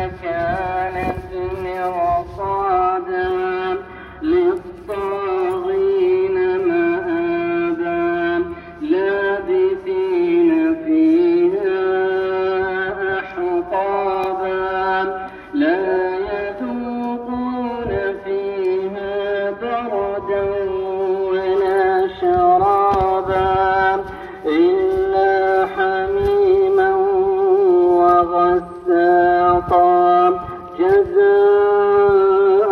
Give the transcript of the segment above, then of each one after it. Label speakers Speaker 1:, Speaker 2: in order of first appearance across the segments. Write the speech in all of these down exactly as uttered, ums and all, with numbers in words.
Speaker 1: كانت مرصادا للطاغين مآبا لابثين فيها أحقابا لا يذوقون فيها بردا ولا شرابا إلا حميما وغساقا جزاء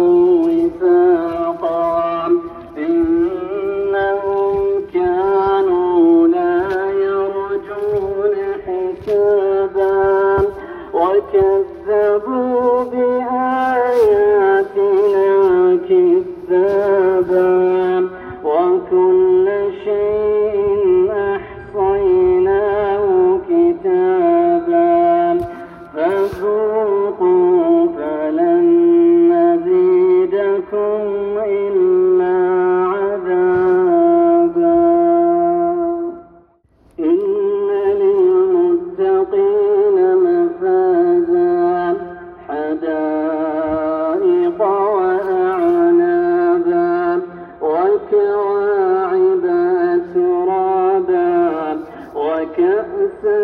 Speaker 1: وفاقا إنهم كانوا لا يرجون حسابا وكذبوا بآياتنا كذابا وكل شيء أحصيناه كتابا فذوقوا فلن نزيدكم إلا عذابا إن للمتقين مفازا حدائق وأعنابا وكواعب أترابا وكأسا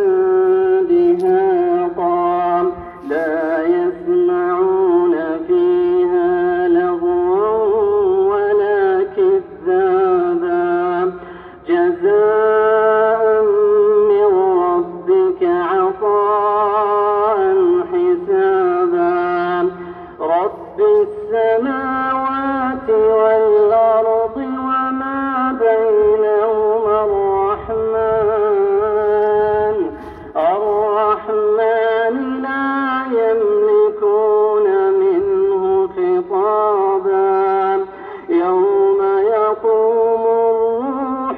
Speaker 1: دهاقا لا يسمعون فيها لغوا ولا كذابا جزاء من ربك عطاء حسابا رب السماوات والأرض وما بينهما الرحمن الرحمن لا يملكون منه خطابا يوم يقوم الروح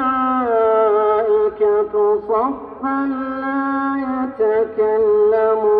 Speaker 1: والملائكة صفا لا يتكلمون